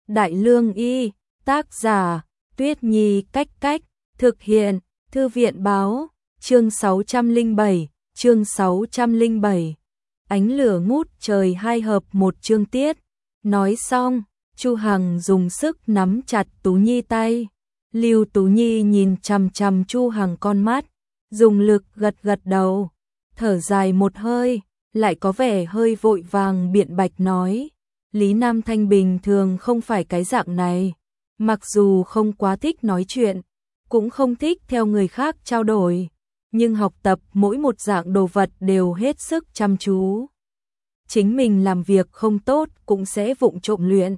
Đại Lương Y, tác giả, Tuyết Nhi Cách Cách, thực hiện, Thư viện Báo, chương 607, Ánh lửa ngút trời 2 hợp 1 chương tiết. Nói xong, Chu Hằng dùng sức nắm chặt Tú Nhi tay. Lưu Tú Nhi nhìn chằm chằm Chu Hằng con mắt, dùng lực gật gật đầu, thở dài một hơi, lại có vẻ hơi vội vàng biện bạch nói. Lý Nam Thanh bình thường không phải cái dạng này, mặc dù không quá thích nói chuyện, cũng không thích theo người khác trao đổi, nhưng học tập mỗi một dạng đồ vật đều hết sức chăm chú. Chính mình làm việc không tốt cũng sẽ vụng trộm luyện.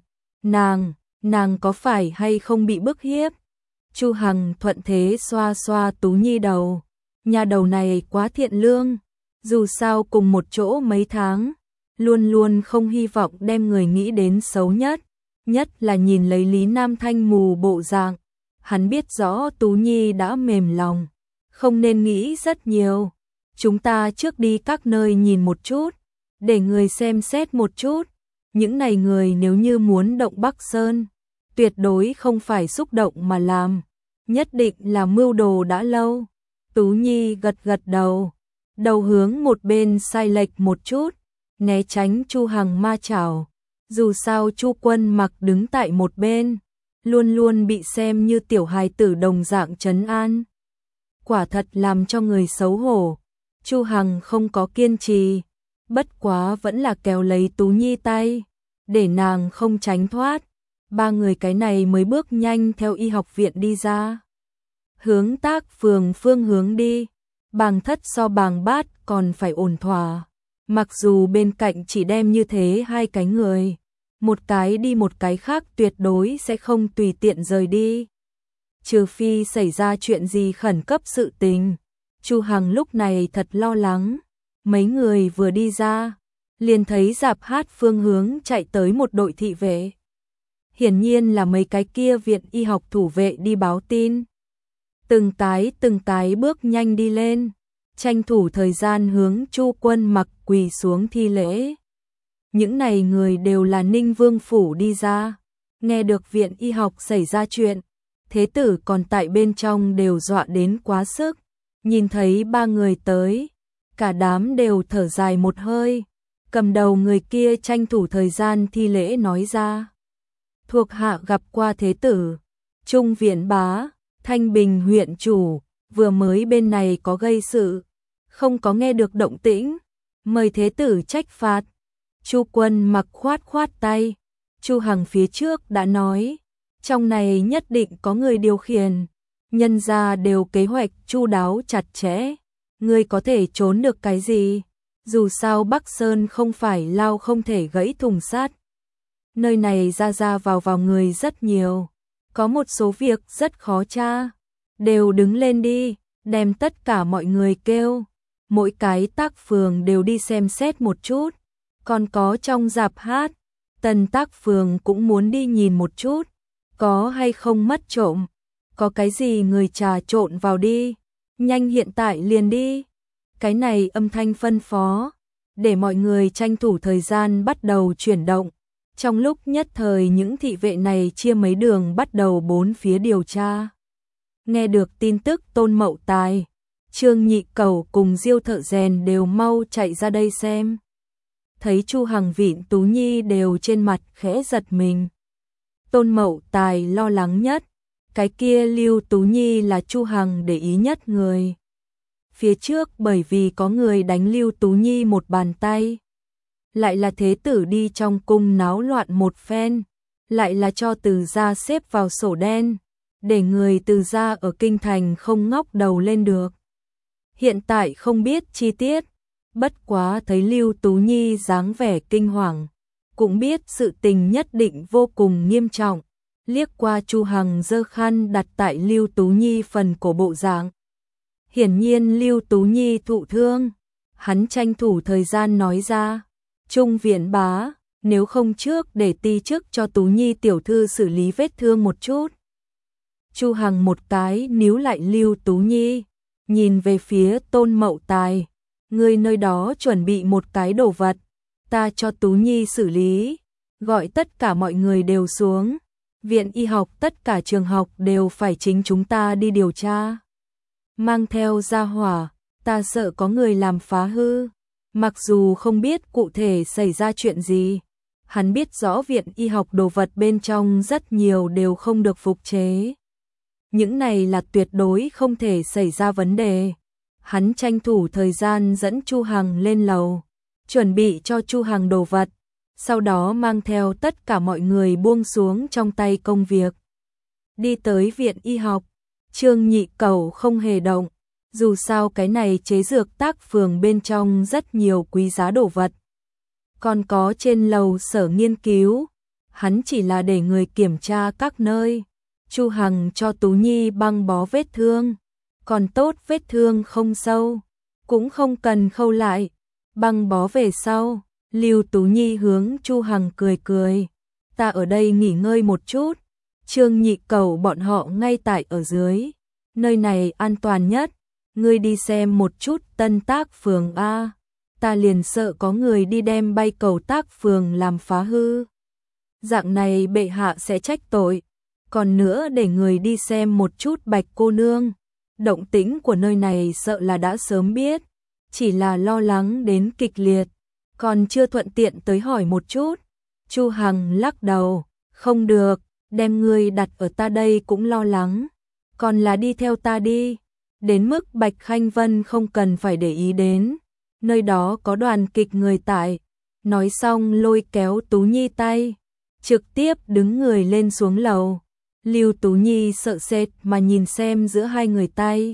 Nàng có phải hay không bị bức hiếp? Chu Hằng thuận thế xoa xoa Tú Nhi đầu. Nhà đầu này quá thiện lương, dù sao cùng một chỗ mấy tháng, luôn luôn không hy vọng đem người nghĩ đến xấu nhất là nhìn lấy Lý Nam Thanh mù bộ dạng. Hắn biết rõ Tú Nhi đã mềm lòng, không nên nghĩ rất nhiều. Chúng ta trước đi các nơi nhìn một chút, để người xem xét một chút. Những này người nếu như muốn động Bắc Sơn, tuyệt đối không phải xúc động mà làm, nhất định là mưu đồ đã lâu. Tú Nhi gật gật đầu, đầu hướng một bên sai lệch một chút, né tránh Chu Hằng ma chảo. Dù sao Chu Quân Mặc đứng tại một bên, luôn luôn bị xem như tiểu hài tử đồng dạng trấn an. Quả thật làm cho người xấu hổ. Chu Hằng không có kiên trì, bất quá vẫn là kéo lấy Tú Nhi tay, để nàng không tránh thoát. Ba người cái này mới bước nhanh theo y học viện đi ra, hướng Tác Phường phương hướng đi. Bàng Thất so Bàng Bát còn phải ổn thỏa, mặc dù bên cạnh chỉ đem như thế 2 cái người, một cái đi một cái khác tuyệt đối sẽ không tùy tiện rời đi, trừ phi xảy ra chuyện gì khẩn cấp sự tình. Chu Hằng lúc này thật lo lắng. Mấy người vừa đi ra, liền thấy rạp hát phương hướng chạy tới một đội thị vệ. Hiển nhiên là mấy cái kia viện y học thủ vệ đi báo tin. Từng cái bước nhanh đi lên, tranh thủ thời gian hướng Chu Quân Mặc quỳ xuống thi lễ. Những này người đều là Ninh Vương phủ đi ra, nghe được viện y học xảy ra chuyện, thế tử còn tại bên trong đều dọa đến quá sức. Nhìn thấy 3 người tới, cả đám đều thở dài một hơi. Cầm đầu người kia tranh thủ thời gian thi lễ nói ra. Thuộc hạ gặp qua thế tử, Trung Viện Bá, Thanh Bình huyện chủ, vừa mới bên này có gây sự, không có nghe được động tĩnh, mời thế tử trách phạt. Chu Quân Mặc khoát tay. Chu Hằng phía trước đã nói, trong này nhất định có người điều khiển, nhân gia đều kế hoạch chu đáo chặt chẽ, ngươi có thể trốn được cái gì? Dù sao Bắc Sơn không phải lao không thể gãy thùng sắt. Nơi này ra vào người rất nhiều, có một số việc rất khó tra. Đều đứng lên đi, đem tất cả mọi người kêu, mỗi cái Tác Phường đều đi xem xét một chút. Còn có trong rạp hát, Tân Tác Phường cũng muốn đi nhìn một chút, có hay không mất trộm, có cái gì người trà trộn vào đi, nhanh hiện tại liền đi. Cái này âm thanh phân phó, để mọi người tranh thủ thời gian bắt đầu chuyển động. Trong lúc nhất thời những thị vệ này chia mấy đường bắt đầu 4 phía điều tra. Nghe được tin tức Tôn Mậu Tài, Trương Nhị Cẩu cùng Diêu Thợ Rèn đều mau chạy ra đây xem. Thấy Chu Hằng vịn Tú Nhi đều trên mặt khẽ giật mình. Tôn Mậu Tài lo lắng nhất, cái kia Lưu Tú Nhi là Chu Hằng để ý nhất người. Phía trước bởi vì có người đánh Lưu Tú Nhi một bàn tay, lại là thế tử đi trong cung náo loạn một phen, lại là cho Từ gia xếp vào sổ đen, để người Từ gia ở kinh thành không ngóc đầu lên được. Hiện tại không biết chi tiết, bất quá thấy Lưu Tú Nhi dáng vẻ kinh hoàng, cũng biết sự tình nhất định vô cùng nghiêm trọng. Liếc qua Chu Hằng giơ khăn đặt tại Lưu Tú Nhi phần cổ bộ dạng. Hiển nhiên Lưu Tú Nhi thụ thương, hắn tranh thủ thời gian nói ra, Trung Viện Bá, nếu không trước để ti chức cho Tú Nhi tiểu thư xử lý vết thương một chút. Chu Hằng một cái níu lại Lưu Tú Nhi, nhìn về phía Tôn Mậu Tài, người nơi đó chuẩn bị một cái đồ vật, ta cho Tú Nhi xử lý. gọi tất cả mọi người đều xuống. Viện y học tất cả trường học đều phải chính chúng ta đi điều tra. Mang theo gia hỏa, ta sợ có người làm phá hư. Mặc dù không biết cụ thể xảy ra chuyện gì, hắn biết rõ viện y học đồ vật bên trong rất nhiều đều không được phục chế. Những này là tuyệt đối không thể xảy ra vấn đề. Hắn tranh thủ thời gian dẫn Chu Hằng lên lầu, chuẩn bị cho Chu Hằng đồ vật, sau đó mang theo tất cả mọi người buông xuống trong tay công việc. Đi tới viện y học, Trương Nhị Cẩu không hề động, dù sao cái này chế dược tác phường bên trong rất nhiều quý giá đồ vật. Còn có trên lầu sở nghiên cứu, hắn chỉ là để người kiểm tra các nơi. Chu Hằng cho Tú Nhi băng bó vết thương, còn tốt vết thương không sâu, cũng không cần khâu lại. Băng bó về sau, Lưu Tú Nhi hướng Chu Hằng cười cười, ta ở đây nghỉ ngơi một chút. Trương Nhị Cẩu bọn họ ngay tại ở dưới, nơi này an toàn nhất, ngươi đi xem một chút Tân Tác phường a, ta liền sợ có người đi đem bay cầu Tác phường làm phá hư. Dạng này bệ hạ sẽ trách tội. Còn nữa để người đi xem một chút Bạch cô nương, động tĩnh của nơi này sợ là đã sớm biết, chỉ là lo lắng đến kịch liệt, còn chưa thuận tiện tới hỏi một chút. Chu Hằng lắc đầu, không được, đem ngươi đặt ở ta đây cũng lo lắng, còn là đi theo ta đi, đến mức Bạch Khanh Vân không cần phải để ý đến, nơi đó có đoàn kịch người tại. Nói xong lôi kéo Tú Nhi tay, trực tiếp đứng người lên xuống lầu. Lưu Tú Nhi sợ sệt mà nhìn xem giữa hai người tay.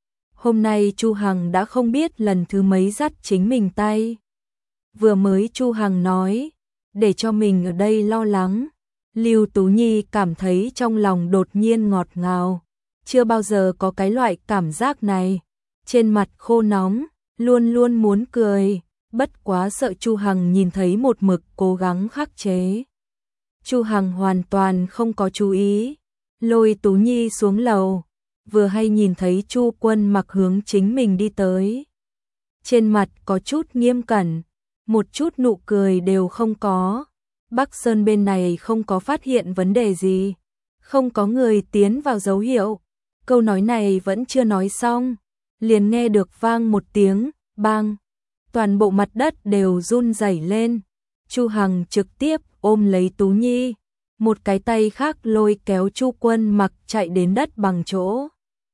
Hôm nay Chu Hằng đã không biết lần thứ mấy dắt chính mình tay. Vừa mới Chu Hằng nói, để cho mình ở đây lo lắng. Lưu Tú Nhi cảm thấy trong lòng đột nhiên ngọt ngào. Chưa bao giờ có cái loại cảm giác này. Trên mặt khô nóng, luôn luôn muốn cười. Bất quá sợ Chu Hằng nhìn thấy một mực cố gắng khắc chế. Chu Hằng hoàn toàn không có chú ý, lôi Tú Nhi xuống lầu, vừa hay nhìn thấy Chu Quân Mặc hướng chính mình đi tới. Trên mặt có chút nghiêm cẩn, một chút nụ cười đều không có. Bắc Sơn bên này không có phát hiện vấn đề gì, không có người tiến vào dấu hiệu. Câu nói này vẫn chưa nói xong, liền nghe được vang một tiếng, bang. Toàn bộ mặt đất đều run rẩy lên. Chu Hằng trực tiếp ôm lấy Tú Nhi, một cái tay khác lôi kéo Chu Quân Mặc chạy đến đất bằng chỗ.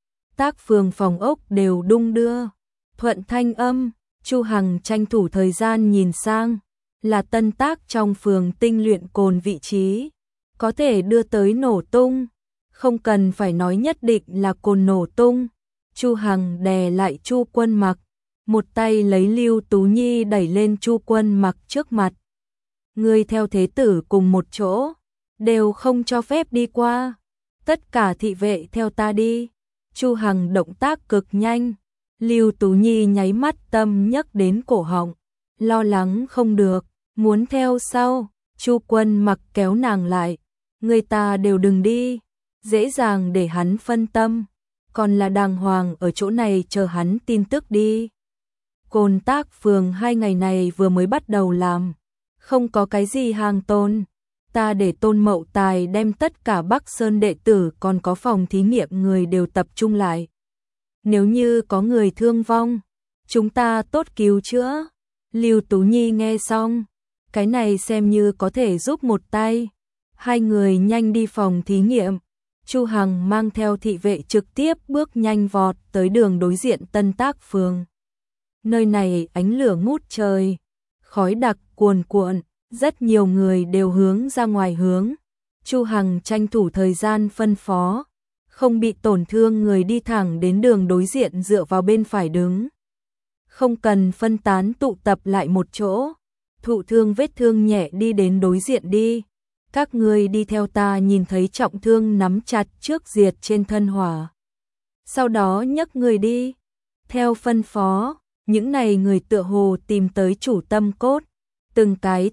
Tác phường phòng ốc đều đung đưa, thuận thanh âm. Chu Hằng tranh thủ thời gian nhìn sang, là Tân Tác trong phường tinh luyện cồn vị trí, có thể đưa tới nổ tung, không cần phải nói nhất định là cồn nổ tung. Chu Hằng đè lại Chu Quân Mặc, một tay lấy Lưu Tú Nhi đẩy lên Chu Quân Mặc trước mặt. Ngươi theo thế tử cùng một chỗ, đều không cho phép đi qua. Tất cả thị vệ theo ta đi. Chu Hằng động tác cực nhanh. Lưu Tú Nhi nháy mắt tâm nhấc đến cổ họng, lo lắng không được, muốn theo sau. Chu Quân Mặc kéo nàng lại. Người ta đều đừng đi, dễ dàng để hắn phân tâm, còn là đàng hoàng ở chỗ này chờ hắn tin tức đi. Cồn Tác phường 2 ngày này vừa mới bắt đầu làm, không có cái gì hàng tồn. Ta để Tôn Mậu Tài đem tất cả Bắc Sơn đệ tử còn có phòng thí nghiệm người đều tập trung lại. Nếu như có người thương vong, chúng ta tốt cứu chữa. Lưu Tú Nhi nghe xong, cái này xem như có thể giúp một tay. Hai người nhanh đi phòng thí nghiệm. Chu Hằng mang theo thị vệ trực tiếp bước nhanh vọt tới đường đối diện Tân Tác phường. Nơi này ánh lửa ngút trời, khói đặc cuồn cuộn, rất nhiều người đều hướng ra ngoài hướng. Chu Hằng tranh thủ thời gian phân phó, không bị tổn thương người đi thẳng đến đường đối diện dựa vào bên phải đứng. Không cần phân tán tụ tập lại một chỗ, thụ thương vết thương nhẹ đi đến đối diện đi. Các ngươi đi theo ta, nhìn thấy trọng thương nắm chặt trước diệt trên thân hỏa. Sau đó nhấc người đi. Theo phân phó, những này người tựa hồ tìm tới chủ tâm cốt. Từng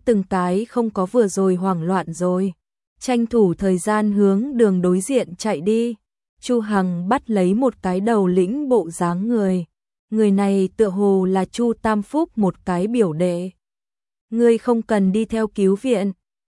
cái không có vừa rồi hoảng loạn rồi. Tranh thủ thời gian hướng đường đối diện chạy đi. Chu Hằng bắt lấy một cái đầu lĩnh bộ dáng người. Người này tựa hồ là Chu Tam Phúc một cái biểu đệ. Ngươi không cần đi theo cứu viện.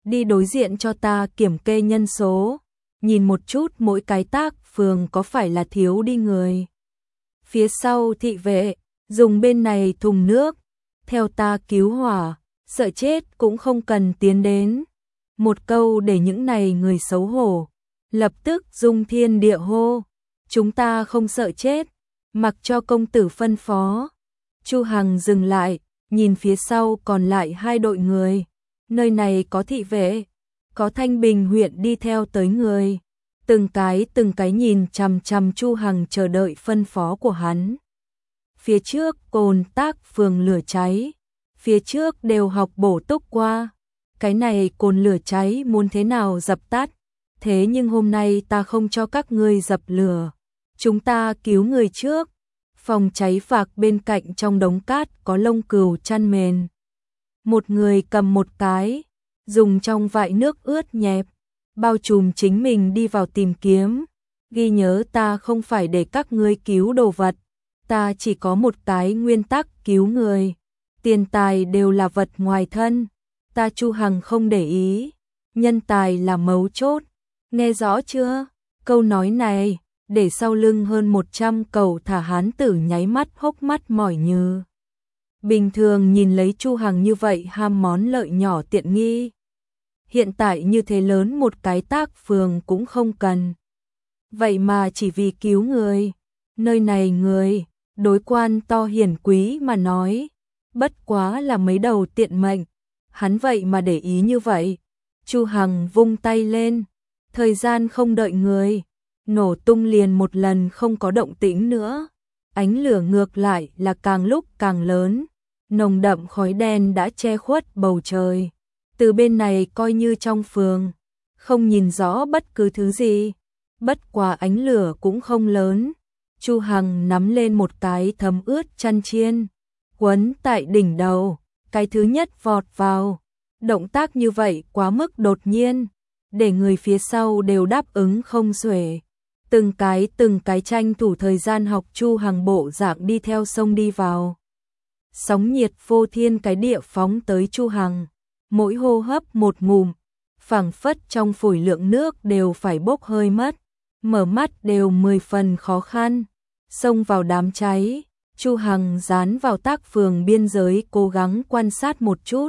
đi đối diện cho ta kiểm kê nhân số, nhìn một chút mỗi cái tác phường có phải là thiếu đi người. Phía sau thị vệ, dùng bên này thùng nước, theo ta cứu hỏa, sợ chết cũng không cần tiến đến. Một câu để những này người xấu hổ, lập tức dung thiên địa hô, chúng ta không sợ chết, mặc cho công tử phân phó. Chu Hằng dừng lại, nhìn phía sau còn lại 2 đội người, nơi này có thị vệ, có Thanh Bình huyện đi theo tới người, từng cái nhìn chằm chằm Chu Hằng chờ đợi phân phó của hắn. Phía trước Cồn Tác phường lửa cháy, phía trước đều học bổ túc qua, cái này cồn lửa cháy muốn thế nào dập tắt, thế nhưng hôm nay ta không cho các ngươi dập lửa, chúng ta cứu người trước. Phòng cháy phạc bên cạnh trong đống cát có lông cừu chăn mền. Một người cầm một cái, dùng trong vại nước ướt nhẹp, bao trùm chính mình đi vào tìm kiếm. Ghi nhớ ta không phải để các ngươi cứu đồ vật, ta chỉ có một cái nguyên tắc cứu người. Tiền tài đều là vật ngoài thân, ta Chu Hằng không để ý, nhân tài là mấu chốt. Nghe rõ chưa? Câu nói này để sau lưng hơn 100 cầu thả hán tử nháy mắt hốc mắt mỏi như. Bình thường nhìn lấy Chu Hằng như vậy ham món lợi nhỏ tiện nghi. Hiện tại như thế lớn một cái tác phường cũng không cần. Vậy mà chỉ vì cứu người, nơi này người, đối quan to hiển quý mà nói, bất quá là mấy đầu tiện mệnh, hắn vậy mà để ý như vậy. Chu Hằng vung tay lên, thời gian không đợi người, nổ tung liền một lần không có động tĩnh nữa. Ánh lửa ngược lại là càng lúc càng lớn, nồng đậm khói đen đã che khuất bầu trời. Từ bên này coi như trong phường, không nhìn rõ bất cứ thứ gì, bất quá ánh lửa cũng không lớn. Chu Hằng nắm lên một cái thấm ướt chăn chiên, quấn tại đỉnh đầu, cái thứ nhất vọt vào. Động tác như vậy quá mức đột nhiên, để người phía sau đều đáp ứng không xuể. Từng cái tranh thủ thời gian học Chu Hằng bộ dạng đi theo sông đi vào. Sóng nhiệt vô thiên cái địa phóng tới Chu Hằng, mỗi hô hấp một ngụm, phảng phất trong phổi lượng nước đều phải bốc hơi mất, mở mắt đều 10 phần khó khăn. Xông vào đám cháy, Chu Hằng dán vào tác phường biên giới cố gắng quan sát một chút.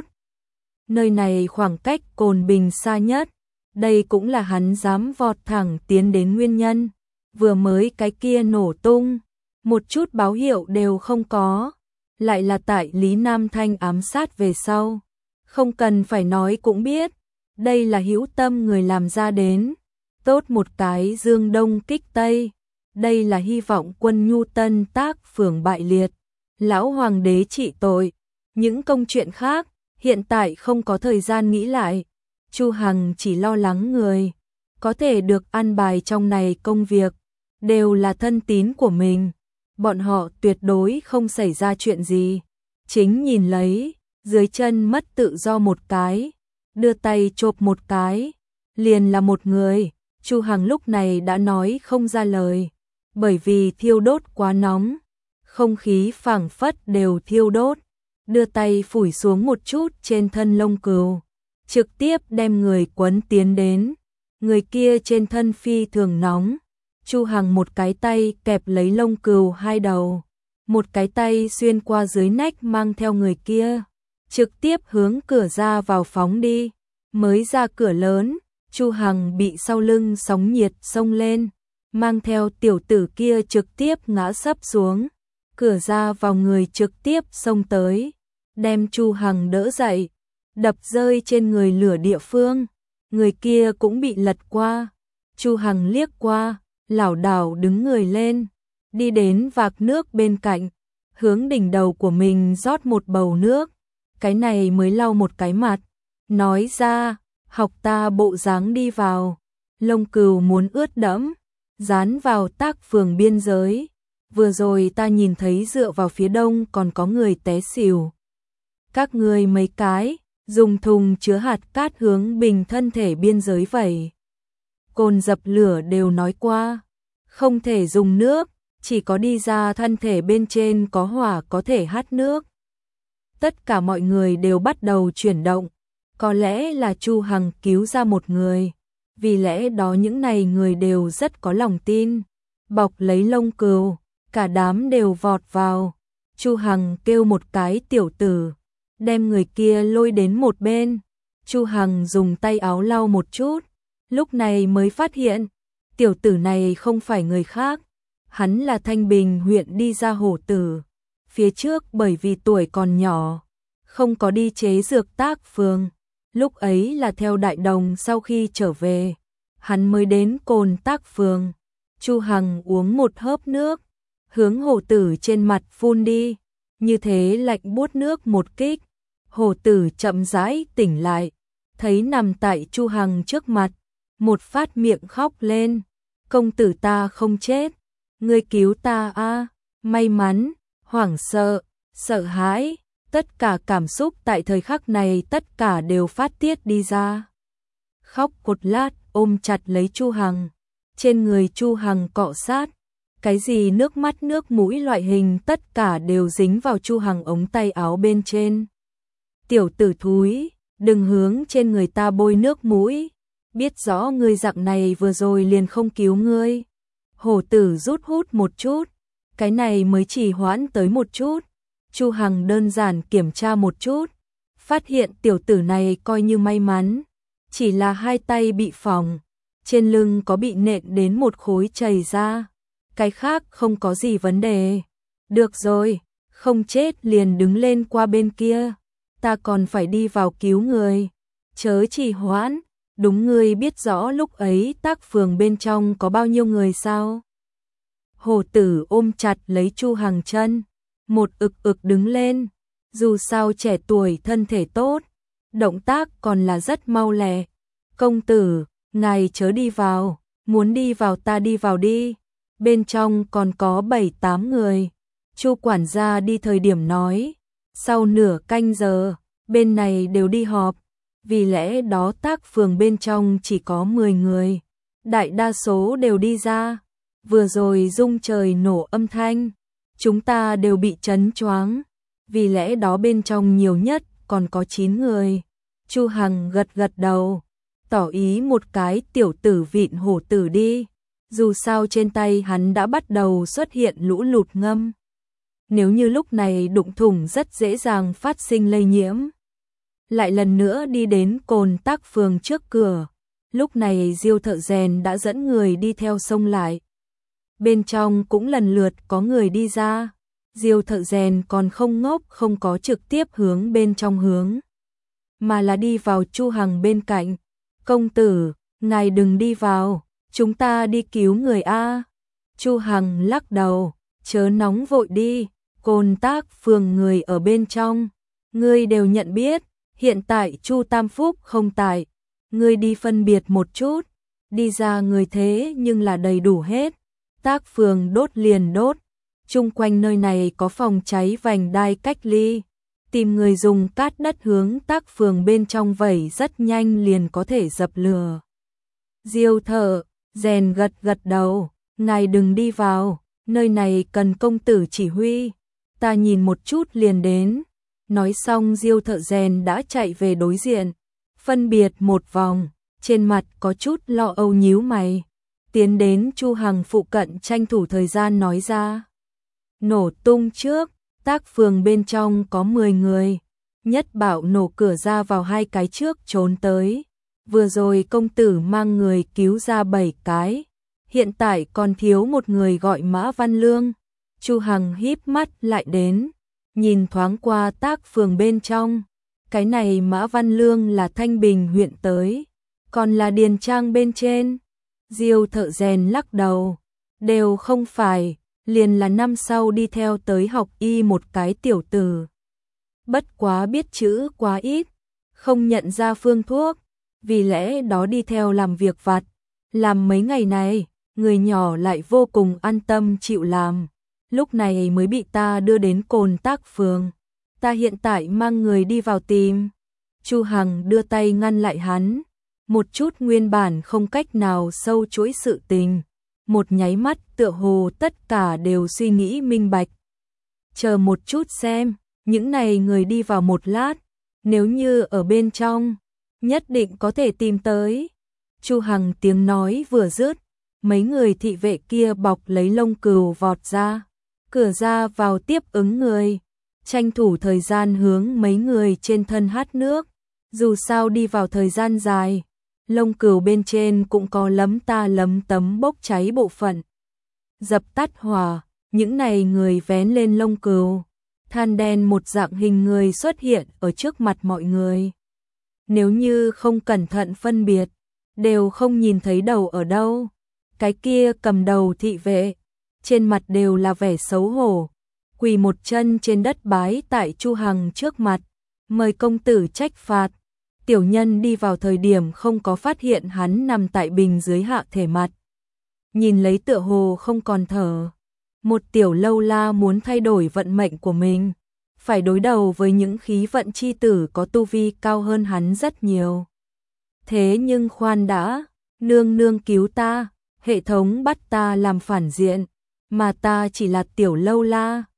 Nơi này khoảng cách Cồn Bình xa nhất, đây cũng là hắn dám vọt thẳng tiến đến nguyên nhân. Vừa mới cái kia nổ tung, một chút báo hiệu đều không có, lại là tại Lý Nam Thanh ám sát về sau. Không cần phải nói cũng biết, đây là hữu tâm người làm ra đến. Tốt một cái dương đông kích tây, đây là hy vọng quân Nhu Tân tác phường bại liệt, lão hoàng đế trị tội. Những công chuyện khác, hiện tại không có thời gian nghĩ lại. Chu Hằng chỉ lo lắng người, có thể được an bài trong này công việc, đều là thân tín của mình. Bọn họ tuyệt đối không xảy ra chuyện gì. Chính nhìn lấy, dưới chân mất tự do một cái, đưa tay chộp một cái, liền là một người. Chu Hằng lúc này đã nói không ra lời, bởi vì thiêu đốt quá nóng, không khí phảng phất đều thiêu đốt. Đưa tay phủi xuống một chút trên thân lông cừu, trực tiếp đem người quấn tiến đến. Người kia trên thân phi thường nóng. Chu Hằng một cái tay kẹp lấy lông cừu hai đầu, một cái tay xuyên qua dưới nách mang theo người kia, trực tiếp hướng cửa ra vào phóng đi. Mới ra cửa lớn, Chu Hằng bị sau lưng sóng nhiệt xông lên, mang theo tiểu tử kia trực tiếp ngã sấp xuống. Cửa ra vào người trực tiếp xông tới, đem Chu Hằng đỡ dậy, đập rơi trên người lửa địa phương. Người kia cũng bị lật qua. Chu Hằng liếc qua, lảo đảo đứng người lên, đi đến vạc nước bên cạnh, hướng đỉnh đầu của mình rót một bầu nước. Cái này mới lau một cái mặt, nói ra, học ta bộ dáng đi vào. Lông cừu muốn ướt đẫm, dán vào tác phường biên giới. Vừa rồi ta nhìn thấy dựa vào phía đông còn có người té xỉu. Các ngươi mấy cái, dùng thùng chứa hạt cát hướng bình thân thể biên giới vậy. Cồn dập lửa đều nói qua, không thể dùng nước, chỉ có đi ra thân thể bên trên có hỏa có thể hắt nước. Tất cả mọi người đều bắt đầu chuyển động, Có lẽ là Chu Hằng cứu ra một người, vì lẽ đó những này người đều rất có lòng tin. Bọc lấy lông cừu, cả đám đều vọt vào. Chu Hằng kêu một cái tiểu tử, đem người kia lôi đến một bên. Chu Hằng dùng tay áo lau một chút, lúc này mới phát hiện, tiểu tử này không phải người khác, hắn là Thanh Bình huyện đi ra hổ tử. Phía trước bởi vì tuổi còn nhỏ, không có đi chế dược tác phường, lúc ấy là theo đại đồng sau khi trở về, hắn mới đến Cồn Tác phường. Chu Hằng uống một hớp nước, hướng hổ tử trên mặt phun đi, như thế lạnh buốt nước một kích. Hổ tử chậm rãi tỉnh lại, thấy nằm tại Chu Hằng trước mặt, một phát miệng khóc lên. Công tử ta không chết, ngươi cứu ta a. May mắn, hoảng sợ, sợ hãi, tất cả cảm xúc tại thời khắc này tất cả đều phát tiết đi ra. Khóc một lát, ôm chặt lấy Chu Hằng, trên người Chu Hằng cọ sát, cái gì nước mắt nước mũi loại hình tất cả đều dính vào Chu Hằng ống tay áo bên trên. Tiểu tử thúi, đừng hướng trên người ta bôi nước mũi, biết rõ ngươi dạng này vừa rồi liền không cứu ngươi. Hổ tử rút hút một chút, cái này mới chỉ hoãn tới một chút. Chu Hằng đơn giản kiểm tra một chút, phát hiện tiểu tử này coi như may mắn, chỉ là hai tay bị phỏng, trên lưng có bị nện đến một khối chảy ra, cái khác không có gì vấn đề. Được rồi, không chết liền đứng lên qua bên kia, ta còn phải đi vào cứu người, chớ trì hoãn. Đúng, ngươi biết rõ lúc ấy Tác phường bên trong có bao nhiêu người sao? Hổ tử ôm chặt lấy Chu Hằng chân, một ực đứng lên, dù sao trẻ tuổi thân thể tốt, động tác còn là rất mau lẹ. Công tử, ngài chớ đi vào, muốn đi vào ta đi vào đi, bên trong còn có 7-8 người. Chu quản gia đi thời điểm nói, sau nửa canh giờ, bên này đều đi họp, vì lẽ đó Tác phường bên trong chỉ có 10 người, đại đa số đều đi ra. Vừa rồi rung trời nổ âm thanh, chúng ta đều bị chấn choáng, vì lẽ đó bên trong nhiều nhất còn có 9 người. Chu Hằng gật đầu, tỏ ý một cái tiểu tử vịn hổ tử đi, dù sao trên tay hắn đã bắt đầu xuất hiện lũ lụt ngâm. Nếu như lúc này đụng thủng rất dễ dàng phát sinh lây nhiễm. Lại lần nữa đi đến Cồn Tác phường trước cửa, lúc này Diêu thợ rèn đã dẫn người đi theo sông lại. Bên trong cũng lần lượt có người đi ra, Diêu thợ rèn còn không ngốc, không có trực tiếp hướng bên trong hướng, mà là đi vào Chu Hằng bên cạnh. Công tử, ngài đừng đi vào, chúng ta đi cứu người a. Chu Hằng lắc đầu, chớ nóng vội đi, Cồn Tác phường người ở bên trong, ngươi đều nhận biết, hiện tại Chu Tam Phúc không tại, ngươi đi phân biệt một chút, đi ra người thế nhưng là đầy đủ hết. Tác phường đốt liền đốt, chung quanh nơi này có phòng cháy vành đai cách ly, tìm người dùng cát đất hướng Tác phường bên trong vẩy rất nhanh liền có thể dập lửa. Diêu thợ rèn gật đầu, ngài đừng đi vào, nơi này cần công tử chỉ huy, ta nhìn một chút liền đến. Nói xong Diêu thợ rèn đã chạy về đối diện, phân biệt một vòng, trên mặt có chút lo âu nhíu mày, tiến đến Chu Hằng phụ cận tranh thủ thời gian nói ra. Nổ tung trước, Tác phường bên trong có 10 người, Nhất Bảo nổ cửa ra vào 2 cái trước trốn tới. Vừa rồi công tử mang người cứu ra 7 cái, hiện tại còn thiếu một người gọi Mã Văn Lương. Chu Hằng híp mắt lại đến, nhìn thoáng qua Tác phường bên trong, cái này Mã Văn Lương là Thanh Bình huyện tới, còn là Điền Trang bên trên. Diêu thợ rèn lắc đầu, đều không phải, liền là năm sau đi theo tới học y một cái tiểu tử. Bất quá biết chữ quá ít, không nhận ra phương thuốc, vì lẽ đó đi theo làm việc vặt, làm mấy ngày này, người nhỏ lại vô cùng an tâm chịu làm, lúc này mới bị ta đưa đến Cồn Tác phường. Ta hiện tại mang người đi vào tìm. Chu Hằng đưa tay ngăn lại hắn, một chút nguyên bản không cách nào sâu chuỗi sự tình, một nháy mắt tựa hồ tất cả đều suy nghĩ minh bạch. Chờ một chút xem, những này người đi vào một lát, nếu như ở bên trong, nhất định có thể tìm tới. Chu Hằng tiếng nói vừa dứt, mấy người thị vệ kia bọc lấy lông cừu vọt ra, cửa ra vào tiếp ứng người, tranh thủ thời gian hướng mấy người trên thân hát nước, dù sao đi vào thời gian dài, lông cừu bên trên cũng có lấm ta lấm tấm bốc cháy bộ phận. Dập tắt hỏa, những này người vén lên lông cừu, than đen một dạng hình người xuất hiện ở trước mặt mọi người. Nếu như không cẩn thận phân biệt, đều không nhìn thấy đầu ở đâu. Cái kia cầm đầu thị vệ, trên mặt đều là vẻ xấu hổ, quỳ một chân trên đất bái tại Chu Hằng trước mặt, mời công tử trách phạt. Tiểu nhân đi vào thời điểm không có phát hiện hắn nằm tại bình dưới hạ thể mặt. Nhìn lấy tựa hồ không còn thở. Một tiểu lâu la muốn thay đổi vận mệnh của mình, phải đối đầu với những khí vận chi tử có tu vi cao hơn hắn rất nhiều. Thế nhưng khoan đã, nương nương cứu ta, hệ thống bắt ta làm phản diện, mà ta chỉ là tiểu lâu la.